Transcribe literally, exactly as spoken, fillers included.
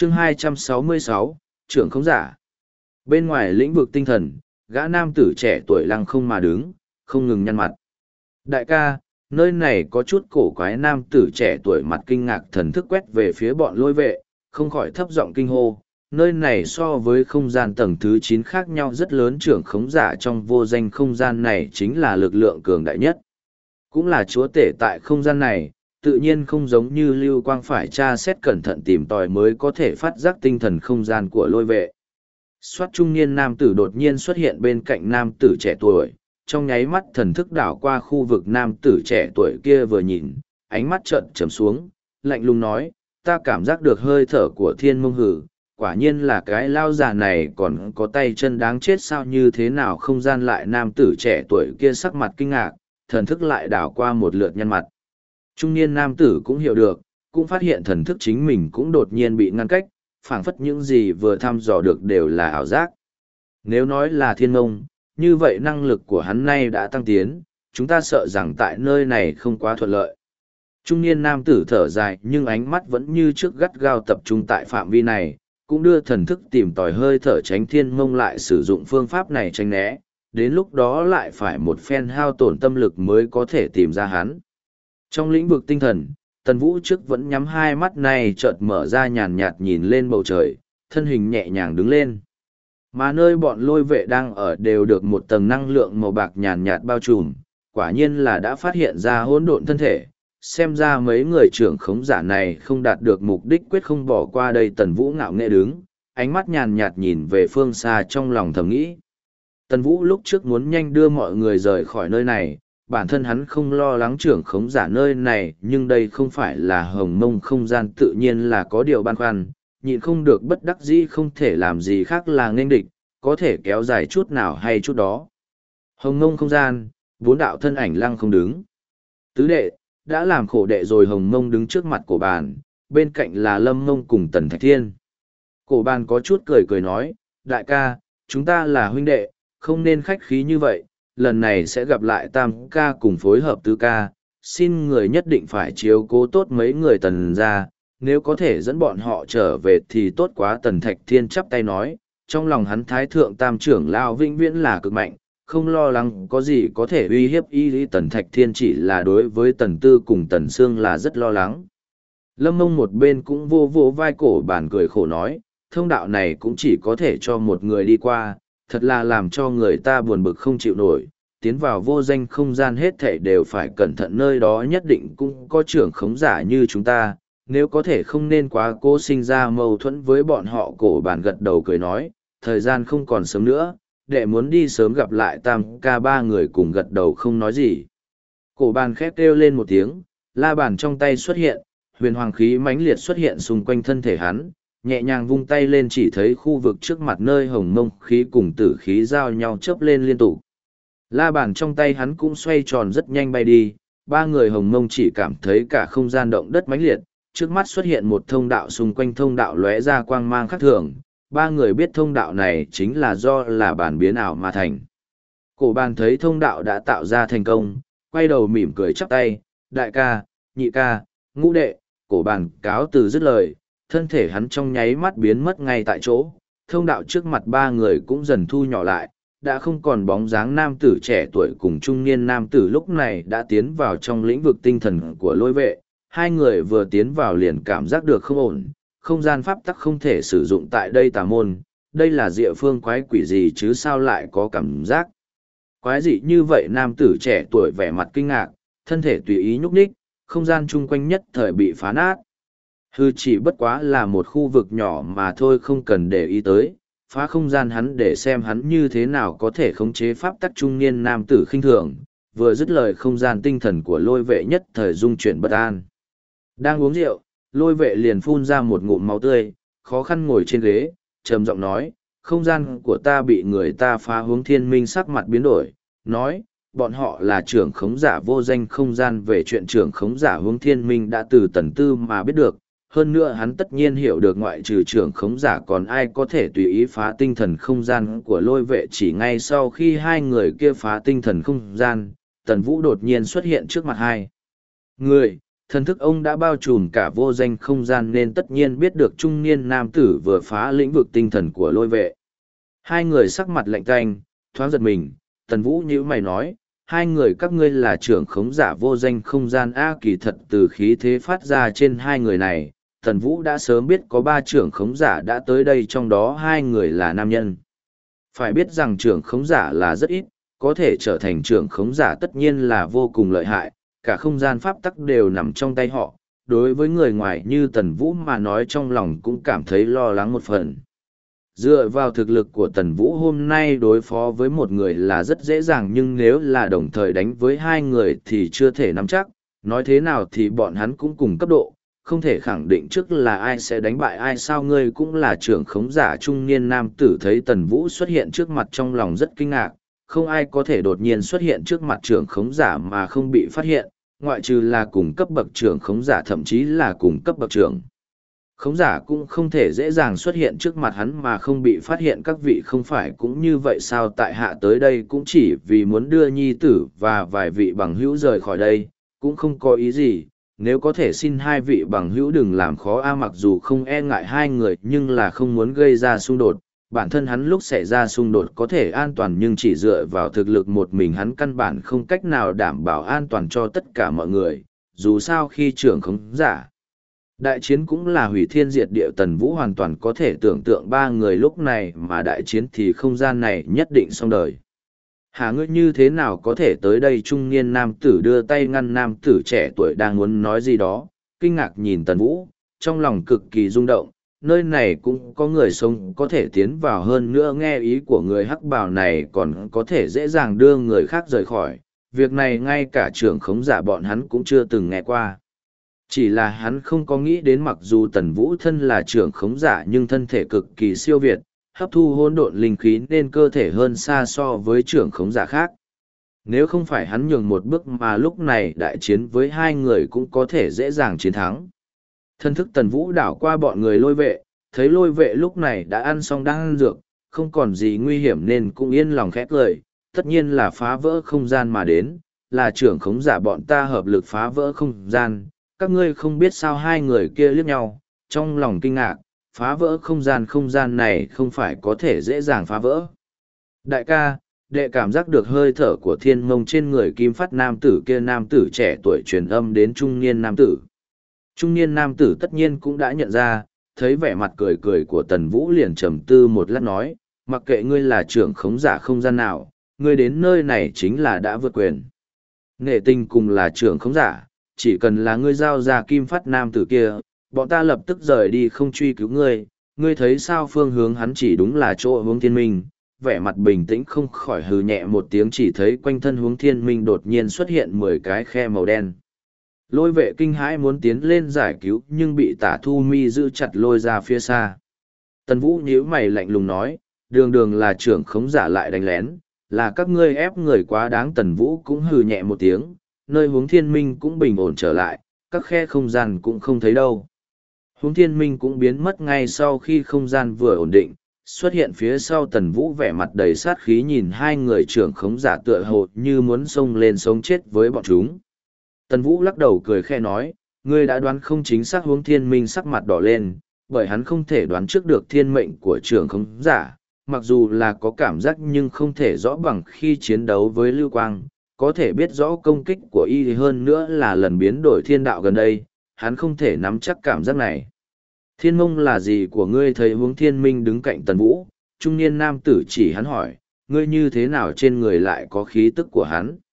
chương hai trăm sáu mươi sáu, trưởng không giả. Bên ngoài lĩnh vực tinh thần, gã nam tử trẻ tuổi lăng không mà đứng, không ngừng nhăn mặt. Đại ca, nơi này có chút cổ quái. Nam tử trẻ tuổi mặt kinh ngạc thần thức quét về phía bọn lôi vệ, không khỏi thấp giọng kinh hô. Nơi này so với không gian tầng thứ chín khác nhau rất lớn, trưởng khống giả trong vô danh không gian này chính là lực lượng cường đại nhất. Cũng là chúa tể tại không gian này, tự nhiên không giống như Lưu Quang phải tra xét cẩn thận tìm tòi mới có thể phát giác tinh thần không gian của lôi vệ. Soát trung niên nam tử đột nhiên xuất hiện bên cạnh nam tử trẻ tuổi, trong nháy mắt thần thức đảo qua khu vực nam tử trẻ tuổi kia vừa nhìn, ánh mắt trợn trầm xuống, lạnh lùng nói, ta cảm giác được hơi thở của thiên mông hử, quả nhiên là cái lao già này còn có tay chân đáng chết sao, như thế nào không gian lại. Nam tử trẻ tuổi kia sắc mặt kinh ngạc, thần thức lại đảo qua một lượt nhăn mặt. Trung niên nam tử cũng hiểu được, cũng phát hiện thần thức chính mình cũng đột nhiên bị ngăn cách, phảng phất những gì vừa thăm dò được đều là ảo giác. Nếu nói là thiên mông, như vậy năng lực của hắn nay đã tăng tiến, chúng ta sợ rằng tại nơi này không quá thuận lợi. Trung niên nam tử thở dài nhưng ánh mắt vẫn như trước gắt gao tập trung tại phạm vi này, cũng đưa thần thức tìm tòi hơi thở tránh thiên mông lại sử dụng phương pháp này tránh né, đến lúc đó lại phải một phen hao tổn tâm lực mới có thể tìm ra hắn. Trong lĩnh vực tinh thần, Tần Vũ trước vẫn nhắm hai mắt này chợt mở ra nhàn nhạt nhìn lên bầu trời, thân hình nhẹ nhàng đứng lên. Mà nơi bọn lôi vệ đang ở đều được một tầng năng lượng màu bạc nhàn nhạt bao trùm, quả nhiên là đã phát hiện ra hỗn độn thân thể. Xem ra mấy người trưởng khống giả này không đạt được mục đích quyết không bỏ qua đây. Tần Vũ ngạo nghễ đứng, ánh mắt nhàn nhạt nhìn về phương xa trong lòng thầm nghĩ. Tần Vũ lúc trước muốn nhanh đưa mọi người rời khỏi nơi này, bản thân hắn không lo lắng trưởng khống giả nơi này, nhưng đây không phải là hồng mông không gian, tự nhiên là có điều băn khoăn, nhịn không được bất đắc dĩ không thể làm gì khác là nghênh địch, có thể kéo dài chút nào hay chút đó. Hồng mông không gian, bốn đạo thân ảnh lăng không đứng. Tứ đệ, đã làm khổ đệ rồi. Hồng mông đứng trước mặt cổ bàn, bên cạnh là Lâm Mông cùng Tần Thạch Thiên. Cổ bàn có chút cười cười nói, đại ca, chúng ta là huynh đệ, không nên khách khí như vậy, lần này sẽ gặp lại tam ca cùng phối hợp tứ ca, xin người nhất định phải chiếu cố tốt mấy người Tần ra, nếu có thể dẫn bọn họ trở về thì tốt quá. Tần Thạch Thiên chắp tay nói, trong lòng hắn thái thượng tam trưởng lao vĩnh viễn là cực mạnh, không lo lắng có gì có thể uy hiếp y. Tần Thạch Thiên chỉ là đối với Tần Tư cùng Tần Sương là rất lo lắng. Lâm Mông một bên cũng vô vô vai cổ bàn cười khổ nói, thông đạo này cũng chỉ có thể cho một người đi qua, thật là làm cho người ta buồn bực không chịu nổi. Tiến vào vô danh không gian hết thảy đều phải cẩn thận, nơi đó nhất định cũng có trưởng khống giả như chúng ta, nếu có thể không nên quá cố sinh ra mâu thuẫn với bọn họ. Cổ bàn gật đầu cười nói, thời gian không còn sớm nữa, đệ muốn đi sớm gặp lại tam ca. Ba người cùng gật đầu không nói gì. Cổ bàn khép kêu lên một tiếng, la bàn trong tay xuất hiện, huyền hoàng khí mãnh liệt xuất hiện xung quanh thân thể hắn, nhẹ nhàng vung tay lên chỉ thấy khu vực trước mặt nơi hồng mông khí cùng tử khí giao nhau chớp lên liên tục. La bàn trong tay hắn cũng xoay tròn rất nhanh bay đi, ba người hồng mông chỉ cảm thấy cả không gian động đất mãnh liệt, trước mắt xuất hiện một thông đạo, xung quanh thông đạo lóe ra quang mang khác thường. Ba người biết thông đạo này chính là do là bàn biến ảo mà thành. Cổ bàn thấy thông đạo đã tạo ra thành công, quay đầu mỉm cười chắp tay, đại ca, nhị ca, ngũ đệ. Cổ bàn cáo từ dứt lời, thân thể hắn trong nháy mắt biến mất ngay tại chỗ, thông đạo trước mặt ba người cũng dần thu nhỏ lại, đã không còn bóng dáng nam tử trẻ tuổi cùng trung niên nam tử lúc này đã tiến vào trong lĩnh vực tinh thần của lôi vệ. Hai người vừa tiến vào liền cảm giác được không ổn, không gian pháp tắc không thể sử dụng tại đây. Tà môn, đây là địa phương quái quỷ gì chứ, sao lại có cảm giác quái dị như vậy? Nam tử trẻ tuổi vẻ mặt kinh ngạc, thân thể tùy ý nhúc nhích, không gian chung quanh nhất thời bị phá nát. Hư chỉ bất quá là một khu vực nhỏ mà thôi, không cần để ý tới, phá không gian hắn để xem hắn như thế nào có thể khống chế pháp tắc. Trung niên nam tử khinh thường, vừa dứt lời không gian tinh thần của lôi vệ nhất thời rung chuyển bất an. Đang uống rượu, lôi vệ liền phun ra một ngụm máu tươi, khó khăn ngồi trên ghế, trầm giọng nói, không gian của ta bị người ta phá. Hướng Thiên Minh sắc mặt biến đổi, nói, bọn họ là trưởng khống giả vô danh không gian. Về chuyện trưởng khống giả, Hướng Thiên Minh đã từ Tần Tư mà biết được, hơn nữa hắn tất nhiên hiểu được ngoại trừ trưởng khống giả còn ai có thể tùy ý phá tinh thần không gian của lôi vệ. Chỉ ngay sau khi hai người kia phá tinh thần không gian, Tần Vũ đột nhiên xuất hiện trước mặt hai người, Thần thức ông đã bao trùm cả vô danh không gian nên tất nhiên biết được trung niên nam tử vừa phá lĩnh vực tinh thần của lôi vệ. Hai người sắc mặt lạnh tanh, thoáng giật mình, Tần Vũ nhíu mày nói, hai người các ngươi là trưởng khống giả vô danh không gian A. Kỳ thật từ khí thế phát ra trên hai người này, Tần Vũ đã sớm biết có ba trưởng khống giả đã tới đây, trong đó hai người là nam nhân. Phải biết rằng trưởng khống giả là rất ít, có thể trở thành trưởng khống giả tất nhiên là vô cùng lợi hại, cả không gian pháp tắc đều nằm trong tay họ. Đối với người ngoài như Tần Vũ mà nói, trong lòng cũng cảm thấy lo lắng một phần. Dựa vào thực lực của Tần Vũ hôm nay đối phó với một người là rất dễ dàng, nhưng nếu là đồng thời đánh với hai người thì chưa thể nắm chắc. Nói thế nào thì bọn hắn cũng cùng cấp độ, không thể khẳng định trước là ai sẽ đánh bại ai. Sao ngươi cũng là trưởng khống giả? Trung niên nam tử thấy Tần Vũ xuất hiện trước mặt trong lòng rất kinh ngạc, không ai có thể đột nhiên xuất hiện trước mặt trưởng khống giả mà không bị phát hiện, ngoại trừ là cùng cấp bậc trưởng khống giả, thậm chí là cùng cấp bậc trưởng khống giả cũng không thể dễ dàng xuất hiện trước mặt hắn mà không bị phát hiện. Các vị không phải cũng như vậy sao? Tại hạ tới đây cũng chỉ vì muốn đưa nhi tử và vài vị bằng hữu rời khỏi đây, cũng không có ý gì. Nếu có thể xin hai vị bằng hữu đừng làm khó a. Mặc dù không e ngại hai người nhưng là không muốn gây ra xung đột. Bản thân hắn lúc xảy ra xung đột có thể an toàn, nhưng chỉ dựa vào thực lực một mình hắn căn bản không cách nào đảm bảo an toàn cho tất cả mọi người. Dù sao khi trưởng khống giả đại chiến cũng là hủy thiên diệt địa, Tần Vũ hoàn toàn có thể tưởng tượng ba người lúc này mà đại chiến thì không gian này nhất định xong đời. Hả, ngươi như thế nào có thể tới đây? Trung niên nam tử đưa tay ngăn nam tử trẻ tuổi đang muốn nói gì đó, kinh ngạc nhìn Tần Vũ, trong lòng cực kỳ rung động. Nơi này cũng có người sống có thể tiến vào, hơn nữa nghe ý của người hắc bào này còn có thể dễ dàng đưa người khác rời khỏi. Việc này ngay cả trưởng khống giả bọn hắn cũng chưa từng nghe qua. Chỉ là hắn không có nghĩ đến mặc dù Tần Vũ thân là trưởng khống giả nhưng thân thể cực kỳ siêu việt, hấp thu hỗn độn linh khí nên cơ thể hơn xa so với trưởng khống giả khác. Nếu không phải hắn nhường một bước mà lúc này đại chiến với hai người cũng có thể dễ dàng chiến thắng. Thân thức Tần Vũ đảo qua bọn người lôi vệ, thấy lôi vệ lúc này đã ăn xong đang ăn dược, không còn gì nguy hiểm nên cũng yên lòng khẽ cười, tất nhiên là phá vỡ không gian mà đến, là trưởng khống giả bọn ta hợp lực phá vỡ không gian. Các ngươi không biết sao? Hai người kia liếc nhau, trong lòng kinh ngạc, phá vỡ không gian, không gian này không phải có thể dễ dàng phá vỡ. Đại ca, đệ cảm giác được hơi thở của thiên mông trên người kim phát nam tử kia. Nam tử trẻ tuổi truyền âm đến trung niên nam tử. Trung niên nam tử tất nhiên cũng đã nhận ra, thấy vẻ mặt cười cười của Tần Vũ liền trầm tư một lát nói, mặc kệ ngươi là trưởng khống giả không gian nào, ngươi đến nơi này chính là đã vượt quyền. Nghệ tinh cùng là trưởng khống giả, chỉ cần là ngươi giao ra kim phát nam tử kia, bọn ta lập tức rời đi không truy cứu ngươi. Ngươi thấy sao? Phương hướng hắn chỉ đúng là chỗ hướng thiên minh. Vẻ mặt bình tĩnh không khỏi hừ nhẹ một tiếng, chỉ thấy quanh thân hướng thiên minh đột nhiên xuất hiện mười cái khe màu đen. Lôi vệ kinh hãi muốn tiến lên giải cứu nhưng bị Tả Thu Mi giữ chặt lôi ra phía xa. Tần Vũ nhíu mày lạnh lùng nói, đường đường là trưởng khống giả lại đánh lén, là các ngươi ép người quá đáng. Tần Vũ cũng hừ nhẹ một tiếng, nơi hướng thiên minh cũng bình ổn trở lại, các khe không gian cũng không thấy đâu. Hướng thiên minh cũng biến mất ngay sau khi không gian vừa ổn định, xuất hiện phía sau Tần Vũ, vẻ mặt đầy sát khí nhìn hai người trưởng khống giả tựa hồ như muốn xông lên sống chết với bọn chúng. Tần Vũ lắc đầu cười khẽ nói, ngươi đã đoán không chính xác. Hướng thiên minh sắc mặt đỏ lên, bởi hắn không thể đoán trước được thiên mệnh của trưởng khống giả, mặc dù là có cảm giác nhưng không thể rõ bằng khi chiến đấu với Lưu Quang. Có thể biết rõ công kích của y, hơn nữa là lần biến đổi thiên đạo gần đây, hắn không thể nắm chắc cảm giác này. Thiên mông là gì của ngươi? Thấy Hướng thiên minh đứng cạnh Tần Vũ, trung niên nam tử chỉ hắn hỏi, ngươi như thế nào trên người lại có khí tức của hắn?